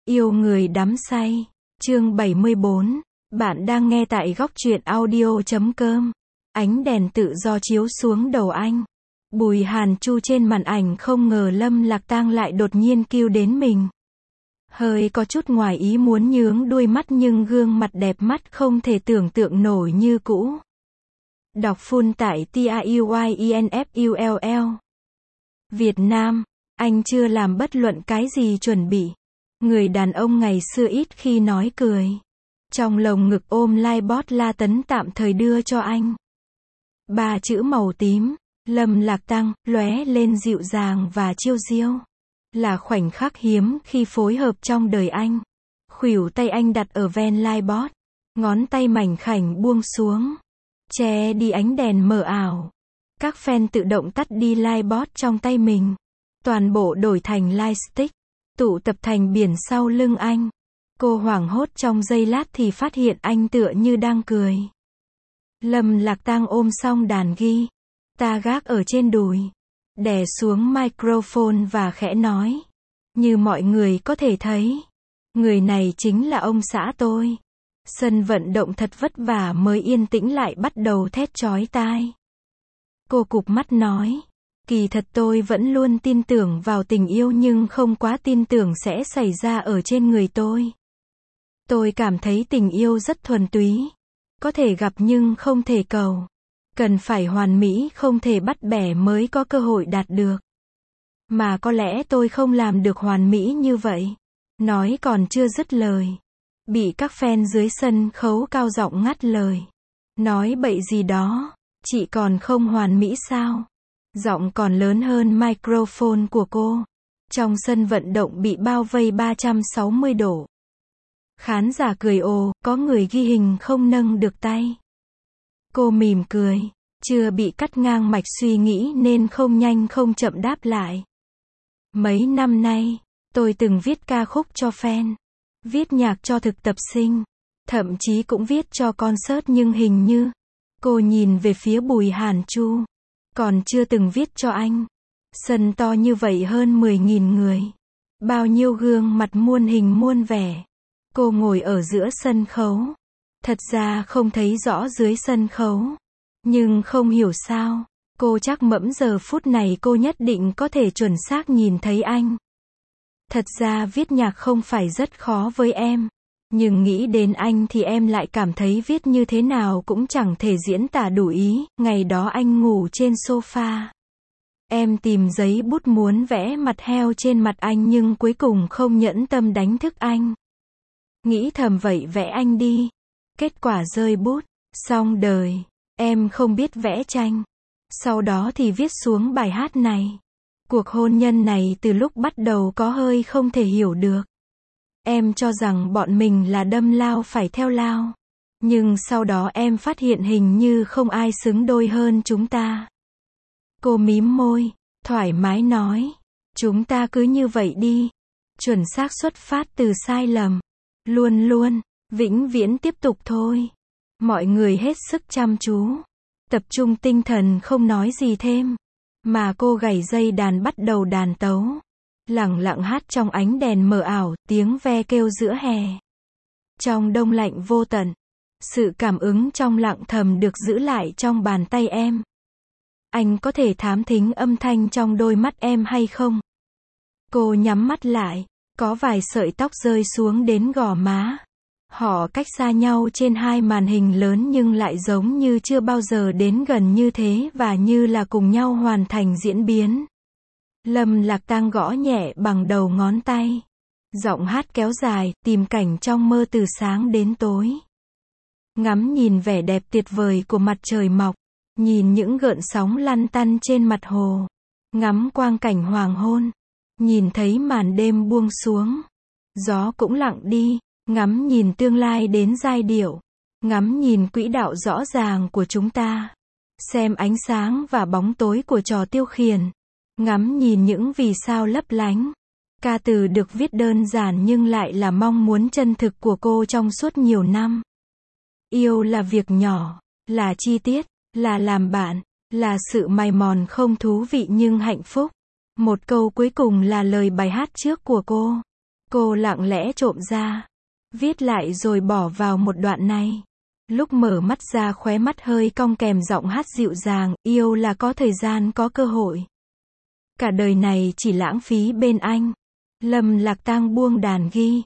Yêu người đắm say. Chương 74. Bạn đang nghe tại góc truyện audio.com. Ánh đèn tự do chiếu xuống đầu anh. Bùi Hàn Chu trên màn ảnh không ngờ Lâm Lạc Tang lại đột nhiên kêu đến mình. Hơi có chút ngoài ý muốn nhướng đuôi mắt nhưng gương mặt đẹp mắt không thể tưởng tượng nổi như cũ. Đọc full tại TAUYINFULL. Việt Nam, anh chưa làm bất luận cái gì chuẩn bị. Người đàn ông ngày xưa ít khi nói cười. Trong lồng ngực ôm Livebot La Tấn tạm thời đưa cho anh. 3 chữ màu tím, Lâm Lạc Tang, lóe lên dịu dàng và chiêu diêu. Là khoảnh khắc hiếm khi phối hợp trong đời anh. Khuỷu tay anh đặt ở ven Livebot. Ngón tay mảnh khảnh buông xuống. Che đi ánh đèn mờ ảo. Các fan tự động tắt đi Livebot trong tay mình. Toàn bộ đổi thành Lightstick. Tụ tập thành biển sau lưng anh. Cô hoảng hốt trong giây lát thì phát hiện anh tựa như đang cười. Lâm Lạc Tang ôm xong đàn ghi. Ta gác ở trên đùi. Đè xuống microphone và khẽ nói. Như mọi người có thể thấy. Người này chính là ông xã tôi. Sân vận động thật vất vả mới yên tĩnh lại bắt đầu thét chói tai. Cô cụp mắt nói. Kỳ thật tôi vẫn luôn tin tưởng vào tình yêu nhưng không quá tin tưởng sẽ xảy ra ở trên người tôi. Tôi cảm thấy tình yêu rất thuần túy. Có thể gặp nhưng không thể cầu. Cần phải hoàn mỹ không thể bắt bẻ mới có cơ hội đạt được. Mà có lẽ tôi không làm được hoàn mỹ như vậy. Nói còn chưa dứt lời. Bị các fan dưới sân khấu cao giọng ngắt lời. Nói bậy gì đó. Chị còn không hoàn mỹ sao? Giọng còn lớn hơn microphone của cô. Trong sân vận động bị bao vây 360 độ. Khán giả cười ồ, có người ghi hình không nâng được tay. Cô mỉm cười, chưa bị cắt ngang mạch suy nghĩ nên không nhanh không chậm đáp lại. Mấy năm nay, tôi từng viết ca khúc cho fan, viết nhạc cho thực tập sinh, thậm chí cũng viết cho concert nhưng hình như, cô nhìn về phía Bùi Hàn Chu, còn chưa từng viết cho anh. Sân to như vậy hơn 10.000 người. Bao nhiêu gương mặt muôn hình muôn vẻ. Cô ngồi ở giữa sân khấu. Thật ra không thấy rõ dưới sân khấu. Nhưng không hiểu sao, cô chắc mẫm giờ phút này cô nhất định có thể chuẩn xác nhìn thấy anh. Thật ra viết nhạc không phải rất khó với em. Nhưng nghĩ đến anh thì em lại cảm thấy viết như thế nào cũng chẳng thể diễn tả đủ ý. Ngày đó anh ngủ trên sofa. Em tìm giấy bút muốn vẽ mặt heo trên mặt anh nhưng cuối cùng không nhẫn tâm đánh thức anh. Nghĩ thầm vậy vẽ anh đi. Kết quả rơi bút. Xong đời. Em không biết vẽ tranh. Sau đó thì viết xuống bài hát này. Cuộc hôn nhân này từ lúc bắt đầu có hơi không thể hiểu được. Em cho rằng bọn mình là đâm lao phải theo lao. Nhưng sau đó em phát hiện hình như không ai xứng đôi hơn chúng ta. Cô mím môi, thoải mái nói. Chúng ta cứ như vậy đi. Chuẩn xác xuất phát từ sai lầm. Luôn luôn, vĩnh viễn tiếp tục thôi. Mọi người hết sức chăm chú. Tập trung tinh thần không nói gì thêm. Mà cô gảy dây đàn bắt đầu đàn tấu. Lẳng lặng hát trong ánh đèn mờ ảo, tiếng ve kêu giữa hè. Trong đông lạnh vô tận. Sự cảm ứng trong lặng thầm được giữ lại trong bàn tay em. Anh có thể thám thính âm thanh trong đôi mắt em hay không? Cô nhắm mắt lại. Có vài sợi tóc rơi xuống đến gò má. Họ cách xa nhau trên hai màn hình lớn nhưng lại giống như chưa bao giờ đến gần như thế và như là cùng nhau hoàn thành diễn biến. Lâm Lạc Tang gõ nhẹ bằng đầu ngón tay. Giọng hát kéo dài, tìm cảnh trong mơ từ sáng đến tối. Ngắm nhìn vẻ đẹp tuyệt vời của mặt trời mọc. Nhìn những gợn sóng lăn tăn trên mặt hồ. Ngắm quang cảnh hoàng hôn. Nhìn thấy màn đêm buông xuống. Gió cũng lặng đi. Ngắm nhìn tương lai đến giai điệu. Ngắm nhìn quỹ đạo rõ ràng của chúng ta. Xem ánh sáng và bóng tối của trò tiêu khiển. Ngắm nhìn những vì sao lấp lánh. Ca từ được viết đơn giản nhưng lại là mong muốn chân thực của cô trong suốt nhiều năm. Yêu là việc nhỏ, là chi tiết, là làm bạn, là sự mài mòn không thú vị nhưng hạnh phúc. Một câu cuối cùng là lời bài hát trước của cô. Cô lặng lẽ trộm ra, viết lại rồi bỏ vào một đoạn này. Lúc mở mắt ra khóe mắt hơi cong kèm giọng hát dịu dàng, yêu là có thời gian có cơ hội. Cả đời này chỉ lãng phí bên anh. Lâm Lạc Tang buông đàn ghi.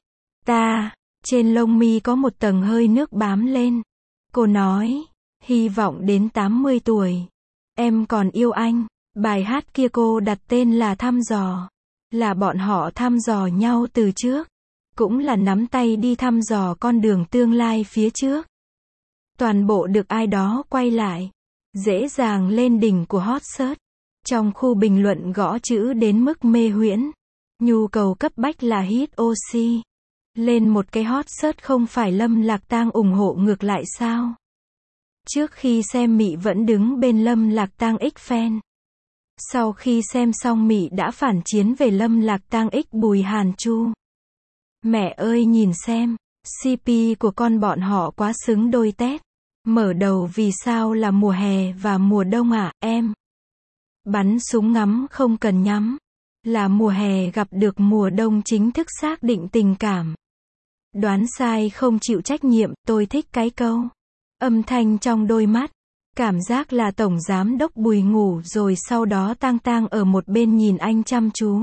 Trên lông mi có một tầng hơi nước bám lên. Cô nói, hy vọng đến 80 tuổi. Em còn yêu anh. Bài hát kia cô đặt tên là Thăm Dò. Là bọn họ thăm dò nhau từ trước. Cũng là nắm tay đi thăm dò con đường tương lai phía trước. Toàn bộ được ai đó quay lại. Dễ dàng lên đỉnh của hot search. Trong khu bình luận gõ chữ đến mức mê huyễn. Nhu cầu cấp bách là hit oxy. Lên một cái hot search không phải Lâm Lạc Tang ủng hộ ngược lại sao? Trước khi xem Mị vẫn đứng bên Lâm Lạc Tang x fan. Sau khi xem xong Mị đã phản chiến về Lâm Lạc Tang x Bùi Hàn Chu. Mẹ ơi nhìn xem, CP của con bọn họ quá xứng đôi tét. Mở đầu vì sao là mùa hè và mùa đông à, em? Bắn súng ngắm không cần nhắm. Là mùa hè gặp được mùa đông chính thức xác định tình cảm. Đoán sai không chịu trách nhiệm, tôi thích cái câu. Âm thanh trong đôi mắt. Cảm giác là Tổng Giám đốc Bùi ngủ rồi sau đó tang ở một bên nhìn anh chăm chú.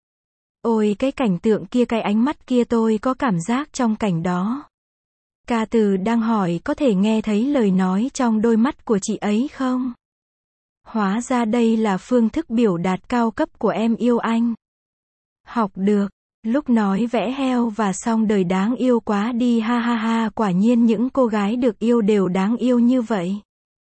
Ôi cái cảnh tượng kia, cái ánh mắt kia, tôi có cảm giác trong cảnh đó. Ca Từ đang hỏi có thể nghe thấy lời nói trong đôi mắt của chị ấy không? Hóa ra đây là phương thức biểu đạt cao cấp của em yêu anh. Học được. Lúc nói vẽ heo và xong đời đáng yêu quá đi ha ha ha, quả nhiên những cô gái được yêu đều đáng yêu như vậy.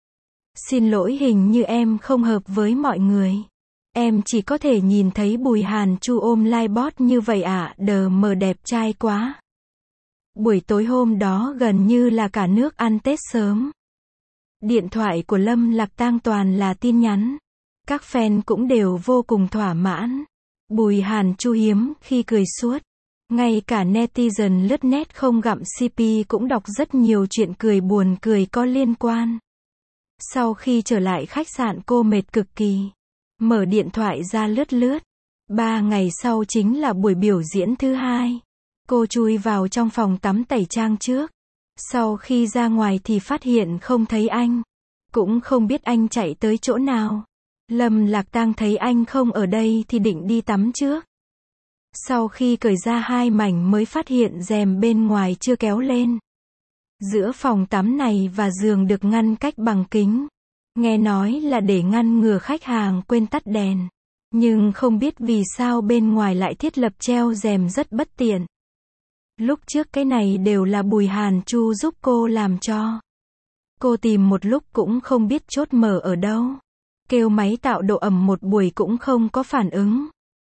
Xin lỗi, hình như em không hợp với mọi người. Em chỉ có thể nhìn thấy Bùi Hàn Chu ôm livebot như vậy ạ, đờ mờ đẹp trai quá. Buổi tối hôm đó gần như là cả nước ăn Tết sớm. Điện thoại của Lâm Lạc Tang toàn là tin nhắn. Các fan cũng đều vô cùng thỏa mãn. Bùi Hàn Chu hiếm khi cười suốt. Ngay cả netizen lướt net không gặm CP cũng đọc rất nhiều chuyện cười buồn cười có liên quan. Sau khi trở lại khách sạn cô mệt cực kỳ. Mở điện thoại ra lướt. 3 ngày sau chính là buổi biểu diễn thứ hai. Cô chui vào trong phòng tắm tẩy trang trước. Sau khi ra ngoài thì phát hiện không thấy anh. Cũng không biết anh chạy tới chỗ nào. Lâm Lạc Tang thấy anh không ở đây thì định đi tắm trước. Sau khi cởi ra 2 mảnh mới phát hiện rèm bên ngoài chưa kéo lên. Giữa phòng tắm này và giường được ngăn cách bằng kính. Nghe nói là để ngăn ngừa khách hàng quên tắt đèn. Nhưng không biết vì sao bên ngoài lại thiết lập treo rèm, rất bất tiện. Lúc trước cái này đều là Bùi Hàn Chu giúp cô làm cho. Cô tìm một lúc cũng không biết chốt mở ở đâu. Kêu máy tạo độ ẩm một buổi cũng không có phản ứng.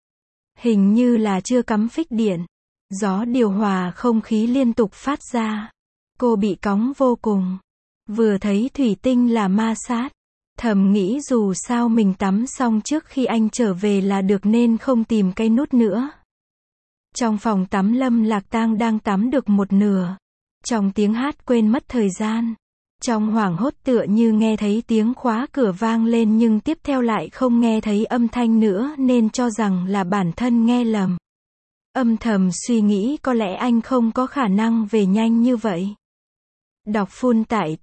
Hình như là chưa cắm phích điện. Gió điều hòa không khí liên tục phát ra. Cô bị cóng vô cùng. Vừa thấy thủy tinh là ma sát. Thầm nghĩ dù sao mình tắm xong trước khi anh trở về là được nên không tìm cái nút nữa. Trong phòng tắm Lâm Lạc Tang đang tắm được một nửa. Trong tiếng hát quên mất thời gian. Trong hoảng hốt tựa như nghe thấy tiếng khóa cửa vang lên nhưng tiếp theo lại không nghe thấy âm thanh nữa nên cho rằng là bản thân nghe lầm. Âm thầm suy nghĩ có lẽ anh không có khả năng về nhanh như vậy. Đọc full tại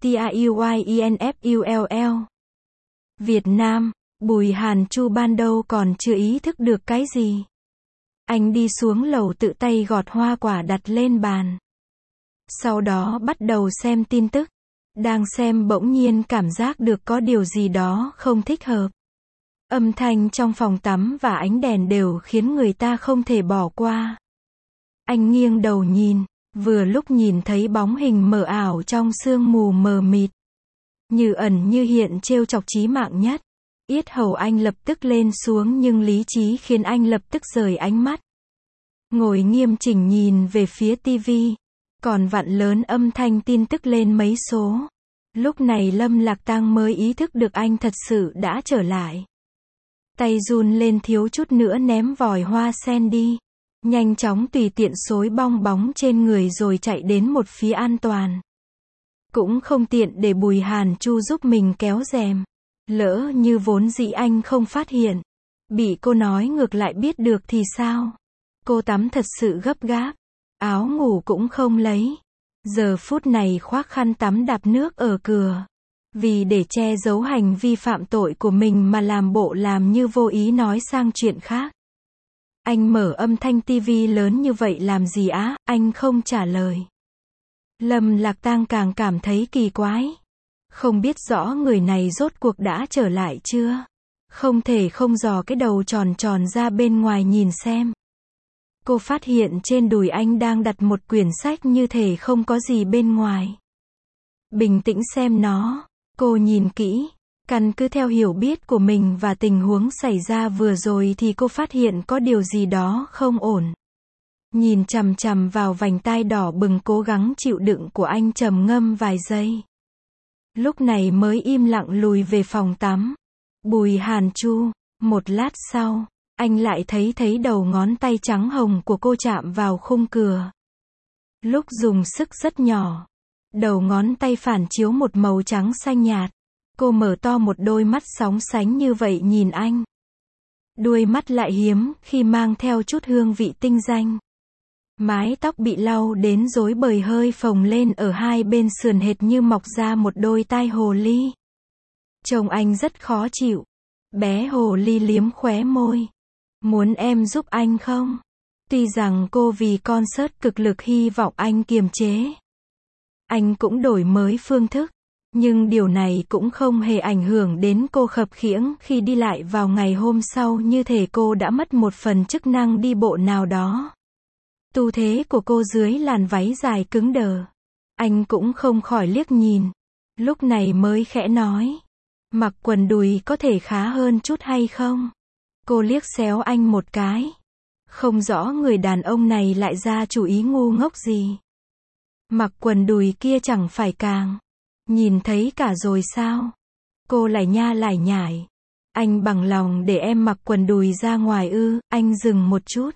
TAUYINFULL. Việt Nam, Bùi Hàn Chu ban đầu còn chưa ý thức được cái gì. Anh đi xuống lầu tự tay gọt hoa quả đặt lên bàn. Sau đó bắt đầu xem tin tức. Đang xem bỗng nhiên cảm giác được có điều gì đó không thích hợp. Âm thanh trong phòng tắm và ánh đèn đều khiến người ta không thể bỏ qua. Anh nghiêng đầu nhìn, vừa lúc nhìn thấy bóng hình mờ ảo trong sương mù mờ mịt. Như ẩn như hiện trêu chọc chí mạng nhất. Yết hầu anh lập tức lên xuống nhưng lý trí khiến anh lập tức rời ánh mắt. Ngồi nghiêm chỉnh nhìn về phía tivi. Còn vặn lớn âm thanh tin tức lên mấy số. Lúc này Lâm Lạc Tang mới ý thức được anh thật sự đã trở lại. Tay run lên thiếu chút nữa ném vòi hoa sen đi. Nhanh chóng tùy tiện xối bong bóng trên người rồi chạy đến một phía an toàn. Cũng không tiện để Bùi Hàn Chu giúp mình kéo rèm. Lỡ như vốn dĩ anh không phát hiện. Bị cô nói ngược lại biết được thì sao? Cô tắm thật sự gấp gáp. Áo ngủ cũng không lấy. Giờ phút này khoác khăn tắm đạp nước ở cửa. Vì để che giấu hành vi phạm tội của mình mà làm bộ làm như vô ý nói sang chuyện khác. Anh mở âm thanh tivi lớn như vậy làm gì á? Anh không trả lời. Lâm Lạc Tang càng cảm thấy kỳ quái. Không biết rõ người này rốt cuộc đã trở lại chưa? Không thể không dò cái đầu tròn tròn ra bên ngoài nhìn xem. Cô phát hiện trên đùi anh đang đặt một quyển sách như thể không có gì bên ngoài. Bình tĩnh xem nó. Cô nhìn kỹ. Căn cứ theo hiểu biết của mình và tình huống xảy ra vừa rồi thì cô phát hiện có điều gì đó không ổn. Nhìn chằm chằm vào vành tai đỏ bừng cố gắng chịu đựng của anh trầm ngâm vài giây. Lúc này mới im lặng lùi về phòng tắm. Bùi Hàn Chu. Một lát sau, anh lại thấy đầu ngón tay trắng hồng của cô chạm vào khung cửa. Lúc dùng sức rất nhỏ. Đầu ngón tay phản chiếu một màu trắng xanh nhạt. Cô mở to một đôi mắt sóng sánh như vậy nhìn anh. Đuôi mắt lại hiếm khi mang theo chút hương vị tinh danh. Mái tóc bị lau đến rối bời hơi phồng lên ở hai bên sườn hệt như mọc ra một đôi tai hồ ly. Trông anh rất khó chịu. Bé hồ ly liếm khóe môi. Muốn em giúp anh không? Tuy rằng cô vì concert cực lực hy vọng anh kiềm chế. Anh cũng đổi mới phương thức. Nhưng điều này cũng không hề ảnh hưởng đến cô khập khiễng khi đi lại vào ngày hôm sau như thể cô đã mất một phần chức năng đi bộ nào đó. Tu thế của cô dưới làn váy dài cứng đờ. Anh cũng không khỏi liếc nhìn. Lúc này mới khẽ nói. Mặc quần đùi có thể khá hơn chút hay không? Cô liếc xéo anh một cái. Không rõ người đàn ông này lại ra chủ ý ngu ngốc gì. Mặc quần đùi kia chẳng phải càng. Nhìn thấy cả rồi sao? Cô lại nha lại nhải. Anh bằng lòng để em mặc quần đùi ra ngoài ư? Anh dừng một chút.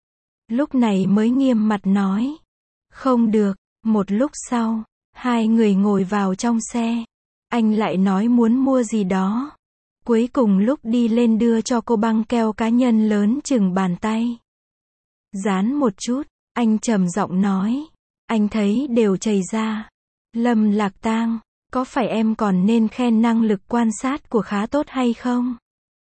Lúc này mới nghiêm mặt nói. Không được. Một lúc sau, hai người ngồi vào trong xe. Anh lại nói muốn mua gì đó. Cuối cùng lúc đi lên đưa cho cô băng keo cá nhân lớn chừng bàn tay. Dán một chút, anh trầm giọng nói. Anh thấy đều chảy ra. Lâm Lạc Tang, có phải em còn nên khen năng lực quan sát của khá tốt hay không?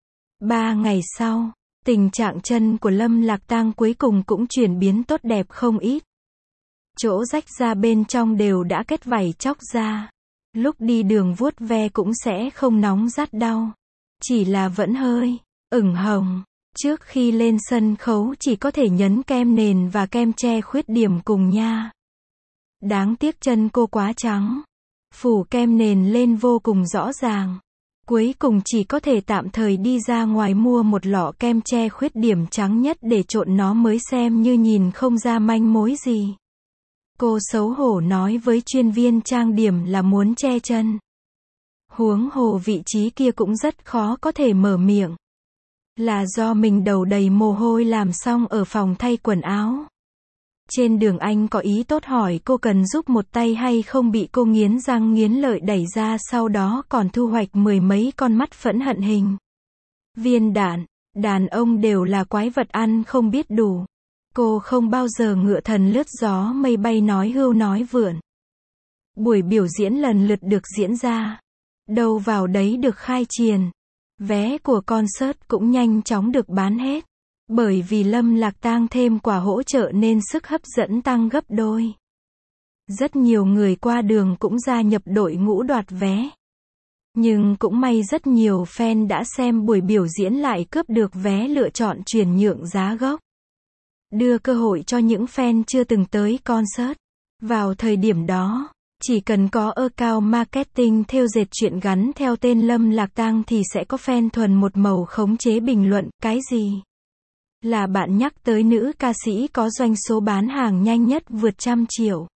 3 ngày sau, tình trạng chân của Lâm Lạc Tang cuối cùng cũng chuyển biến tốt đẹp không ít. Chỗ rách ra bên trong đều đã kết vảy chóc ra. Lúc đi đường vuốt ve cũng sẽ không nóng rát đau. Chỉ là vẫn hơi ửng hồng. Trước khi lên sân khấu chỉ có thể nhấn kem nền và kem che khuyết điểm cùng nha. Đáng tiếc chân cô quá trắng. Phủ kem nền lên vô cùng rõ ràng. Cuối cùng chỉ có thể tạm thời đi ra ngoài mua một lọ kem che khuyết điểm trắng nhất để trộn nó mới xem như nhìn không ra manh mối gì. Cô xấu hổ nói với chuyên viên trang điểm là muốn che chân. Huống hồ vị trí kia cũng rất khó có thể mở miệng. Là do mình đầu đầy mồ hôi làm xong ở phòng thay quần áo. Trên đường anh có ý tốt hỏi cô cần giúp một tay hay không bị cô nghiến răng nghiến lợi đẩy ra sau đó còn thu hoạch 10 mấy con mắt phẫn hận hình viên đạn. Đàn ông đều là quái vật ăn không biết đủ. Cô không bao giờ ngựa thần lướt gió mây bay nói hưu nói vượn. Buổi biểu diễn lần lượt được diễn ra. Đâu vào đấy được khai triền. Vé của concert cũng nhanh chóng được bán hết. Bởi vì Lâm Lạc Tang thêm quà hỗ trợ nên sức hấp dẫn tăng gấp đôi. Rất nhiều người qua đường cũng gia nhập đội ngũ đoạt vé. Nhưng cũng may rất nhiều fan đã xem buổi biểu diễn lại cướp được vé lựa chọn chuyển nhượng giá gốc. Đưa cơ hội cho những fan chưa từng tới concert. Vào thời điểm đó, chỉ cần có account marketing thêu dệt chuyện gắn theo tên Lâm Lạc Tang thì sẽ có fan thuần một màu khống chế bình luận, cái gì? Là bạn nhắc tới nữ ca sĩ có doanh số bán hàng nhanh nhất vượt 100 triệu.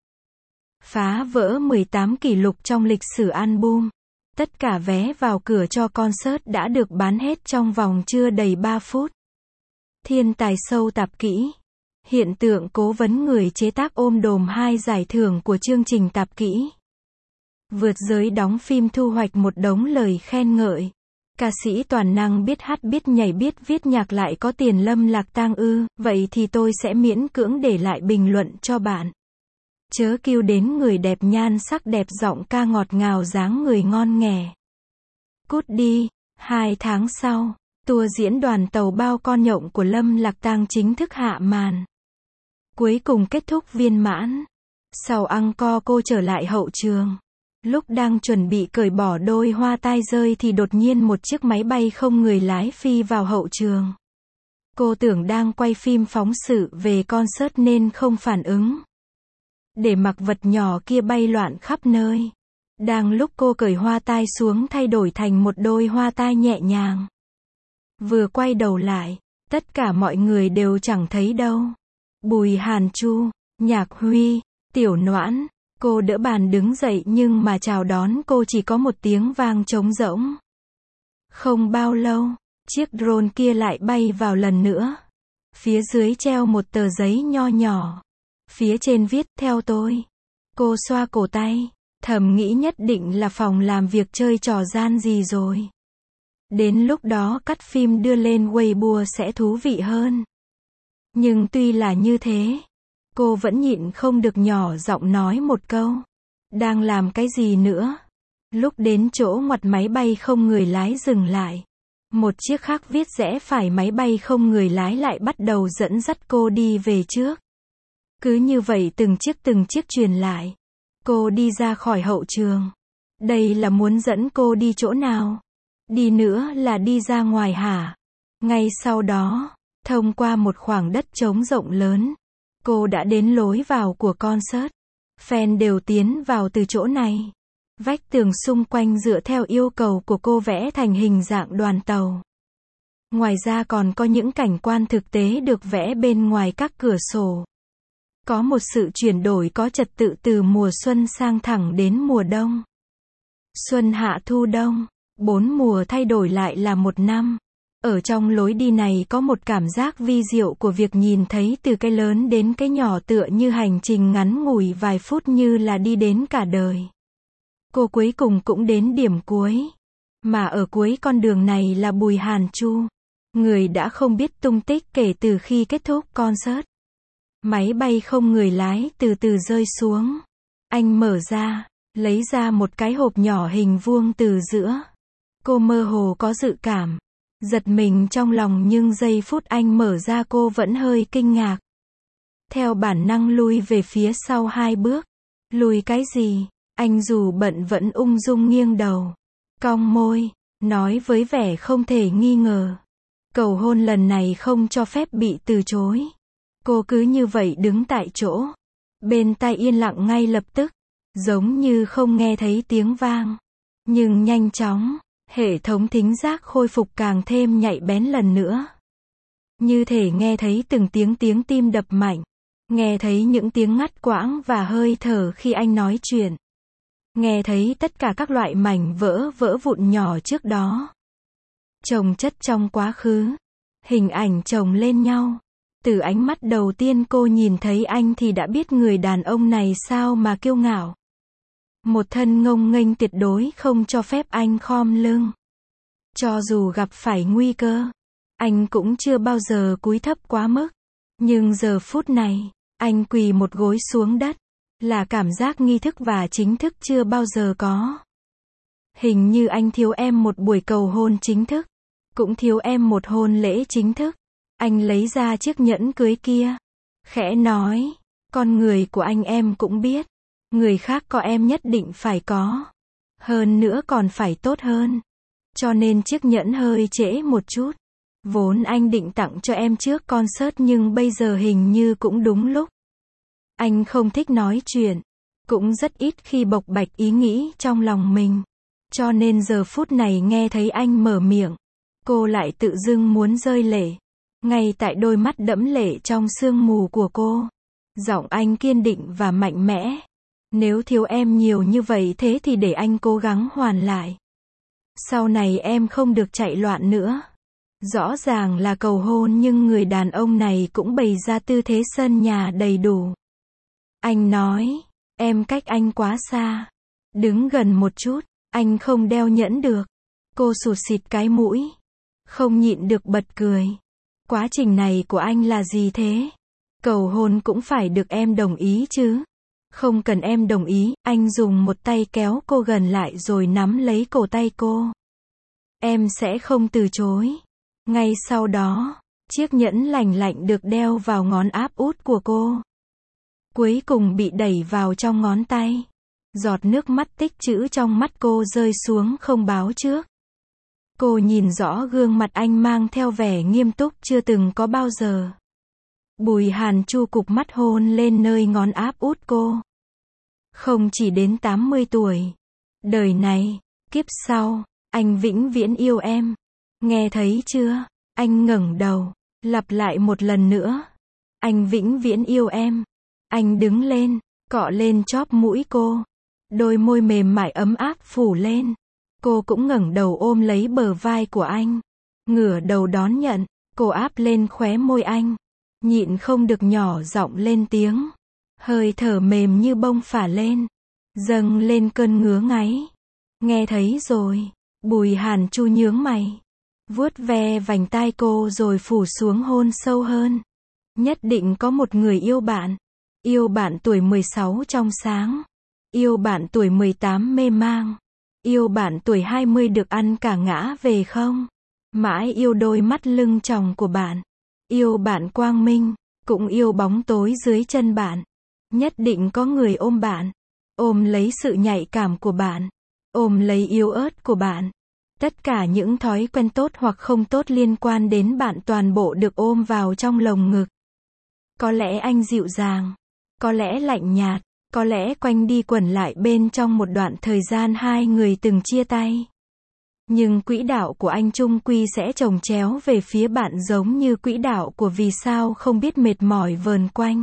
Phá vỡ 18 kỷ lục trong lịch sử album. Tất cả vé vào cửa cho concert đã được bán hết trong vòng chưa đầy 3 phút. Thiên tài sâu tạp kỹ. Hiện tượng cố vấn người chế tác ôm đồm 2 giải thưởng của chương trình tạp kỹ. Vượt giới đóng phim thu hoạch một đống lời khen ngợi. Ca sĩ toàn năng biết hát biết nhảy biết viết nhạc lại có tiền Lâm Lạc Tang ư, vậy thì tôi sẽ miễn cưỡng để lại bình luận cho bạn. Chớ kêu đến người đẹp nhan sắc đẹp giọng ca ngọt ngào dáng người ngon nghẻ. Cút đi. 2 tháng sau, tour diễn đoàn tàu bao con nhộng của Lâm Lạc Tang chính thức hạ màn. Cuối cùng kết thúc viên mãn. Sau encore cô trở lại hậu trường. Lúc đang chuẩn bị cởi bỏ đôi hoa tai rơi thì đột nhiên một chiếc máy bay không người lái phi vào hậu trường. Cô tưởng đang quay phim phóng sự về concert nên không phản ứng. Để mặc vật nhỏ kia bay loạn khắp nơi. Đang lúc cô cởi hoa tai xuống thay đổi thành một đôi hoa tai nhẹ nhàng. Vừa quay đầu lại, tất cả mọi người đều chẳng thấy đâu. Bùi Hàn Chu, Nhạc Huy, Tiểu Noãn, cô đỡ bàn đứng dậy nhưng mà chào đón cô chỉ có một tiếng vang trống rỗng. Không bao lâu, chiếc drone kia lại bay vào lần nữa. Phía dưới treo một tờ giấy nho nhỏ. Phía trên viết, theo tôi. Cô xoa cổ tay, thầm nghĩ nhất định là phòng làm việc chơi trò gian gì rồi. Đến lúc đó cắt phim đưa lên Weibo sẽ thú vị hơn. Nhưng tuy là như thế, cô vẫn nhịn không được nhỏ giọng nói một câu. Đang làm cái gì nữa? Lúc đến chỗ ngoặt máy bay không người lái dừng lại. Một chiếc khác viết rẽ phải máy bay không người lái lại bắt đầu dẫn dắt cô đi về trước. Cứ như vậy từng chiếc truyền lại. Cô đi ra khỏi hậu trường. Đây là muốn dẫn cô đi chỗ nào? Đi nữa là đi ra ngoài hả? Ngay sau đó, thông qua một khoảng đất trống rộng lớn, cô đã đến lối vào của concert. Fan đều tiến vào từ chỗ này. Vách tường xung quanh dựa theo yêu cầu của cô vẽ thành hình dạng đoàn tàu. Ngoài ra còn có những cảnh quan thực tế được vẽ bên ngoài các cửa sổ. Có một sự chuyển đổi có trật tự từ mùa xuân sang thẳng đến mùa đông. Xuân hạ thu đông, 4 mùa thay đổi lại là một năm. Ở trong lối đi này có một cảm giác vi diệu của việc nhìn thấy từ cái lớn đến cái nhỏ tựa như hành trình ngắn ngủi vài phút như là đi đến cả đời. Cô cuối cùng cũng đến điểm cuối. Mà ở cuối con đường này là Bùi Hàn Chu. Người đã không biết tung tích kể từ khi kết thúc concert. Máy bay không người lái từ từ rơi xuống. Anh mở ra, lấy ra một cái hộp nhỏ hình vuông từ giữa. Cô mơ hồ có dự cảm. Giật mình trong lòng nhưng giây phút anh mở ra cô vẫn hơi kinh ngạc. Theo bản năng lui về phía sau 2 bước. Lùi cái gì? Anh dù bận vẫn ung dung nghiêng đầu. Cong môi, nói với vẻ không thể nghi ngờ. Cầu hôn lần này không cho phép bị từ chối. Cô cứ như vậy đứng tại chỗ. Bên tai yên lặng ngay lập tức. Giống như không nghe thấy tiếng vang. Nhưng nhanh chóng, hệ thống thính giác khôi phục càng thêm nhạy bén lần nữa. Như thể nghe thấy từng tiếng tim đập mạnh. Nghe thấy những tiếng ngắt quãng và hơi thở khi anh nói chuyện. Nghe thấy tất cả các loại mảnh vỡ vụn nhỏ trước đó. Chồng chất trong quá khứ. Hình ảnh chồng lên nhau. Từ ánh mắt đầu tiên cô nhìn thấy anh thì đã biết người đàn ông này sao mà kiêu ngạo. Một thân ngông nghênh tuyệt đối không cho phép anh khom lưng. Cho dù gặp phải nguy cơ, anh cũng chưa bao giờ cúi thấp quá mức. Nhưng giờ phút này, anh quỳ một gối xuống đất. Là cảm giác nghi thức và chính thức chưa bao giờ có. Hình như anh thiếu em một buổi cầu hôn chính thức. Cũng thiếu em một hôn lễ chính thức. Anh lấy ra chiếc nhẫn cưới kia. Khẽ nói, con người của anh em cũng biết. Người khác có em nhất định phải có. Hơn nữa còn phải tốt hơn. Cho nên chiếc nhẫn hơi trễ một chút. Vốn anh định tặng cho em trước concert nhưng bây giờ hình như cũng đúng lúc. Anh không thích nói chuyện. Cũng rất ít khi bộc bạch ý nghĩ trong lòng mình. Cho nên giờ phút này nghe thấy anh mở miệng. Cô lại tự dưng muốn rơi lệ. Ngay tại đôi mắt đẫm lệ trong sương mù của cô. Giọng anh kiên định và mạnh mẽ. Nếu thiếu em nhiều như vậy thế thì để anh cố gắng hoàn lại. Sau này em không được chạy loạn nữa. Rõ ràng là cầu hôn nhưng người đàn ông này cũng bày ra tư thế sân nhà đầy đủ. Anh nói, em cách anh quá xa. Đứng gần một chút, anh không đeo nhẫn được. Cô sụt sịt cái mũi. Không nhịn được bật cười. Quá trình này của anh là gì thế? Cầu hôn cũng phải được em đồng ý chứ. Không cần em đồng ý, anh dùng một tay kéo cô gần lại rồi nắm lấy cổ tay cô. Em sẽ không từ chối. Ngay sau đó, chiếc nhẫn lành lạnh được đeo vào ngón áp út của cô. Cuối cùng bị đẩy vào trong ngón tay. Giọt nước mắt tích trữ trong mắt cô rơi xuống không báo trước. Cô nhìn rõ gương mặt anh mang theo vẻ nghiêm túc chưa từng có bao giờ. Bùi Hàn Chu cụp mắt hôn lên nơi ngón áp út cô. Không chỉ đến 80 tuổi. Đời này, kiếp sau, anh vĩnh viễn yêu em. Nghe thấy chưa? Anh ngẩng đầu, lặp lại một lần nữa. Anh vĩnh viễn yêu em. Anh đứng lên, cọ lên chóp mũi cô. Đôi môi mềm mại ấm áp phủ lên. Cô cũng ngẩng đầu ôm lấy bờ vai của anh. Ngửa đầu đón nhận, cô áp lên khóe môi anh. Nhịn không được nhỏ giọng lên tiếng. Hơi thở mềm như bông phả lên. Dâng lên cơn ngứa ngáy. Nghe thấy rồi. Bùi Hàn Chu nhướng mày. Vuốt ve vành tai cô rồi phủ xuống hôn sâu hơn. Nhất định có một người yêu bạn. Yêu bạn tuổi 16 trong sáng. Yêu bạn tuổi 18 mê mang. Yêu bạn tuổi 20 được ăn cả ngã về không? Mãi yêu đôi mắt lưng tròng của bạn. Yêu bạn quang minh, cũng yêu bóng tối dưới chân bạn. Nhất định có người ôm bạn. Ôm lấy sự nhạy cảm của bạn. Ôm lấy yếu ớt của bạn. Tất cả những thói quen tốt hoặc không tốt liên quan đến bạn toàn bộ được ôm vào trong lồng ngực. Có lẽ anh dịu dàng. Có lẽ lạnh nhạt. Có lẽ quanh đi quẩn lại bên trong một đoạn thời gian hai người từng chia tay. Nhưng quỹ đạo của anh chung quy sẽ chồng chéo về phía bạn giống như quỹ đạo của vì sao không biết mệt mỏi vờn quanh.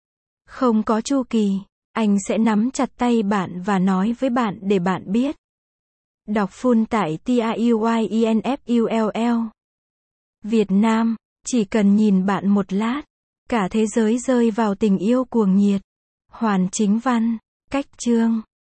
Không có chu kỳ, anh sẽ nắm chặt tay bạn và nói với bạn để bạn biết. Đọc full tại TAUYINFULL. Việt Nam, chỉ cần nhìn bạn một lát, cả thế giới rơi vào tình yêu cuồng nhiệt. Hoàn Chính Văn, Cách Chương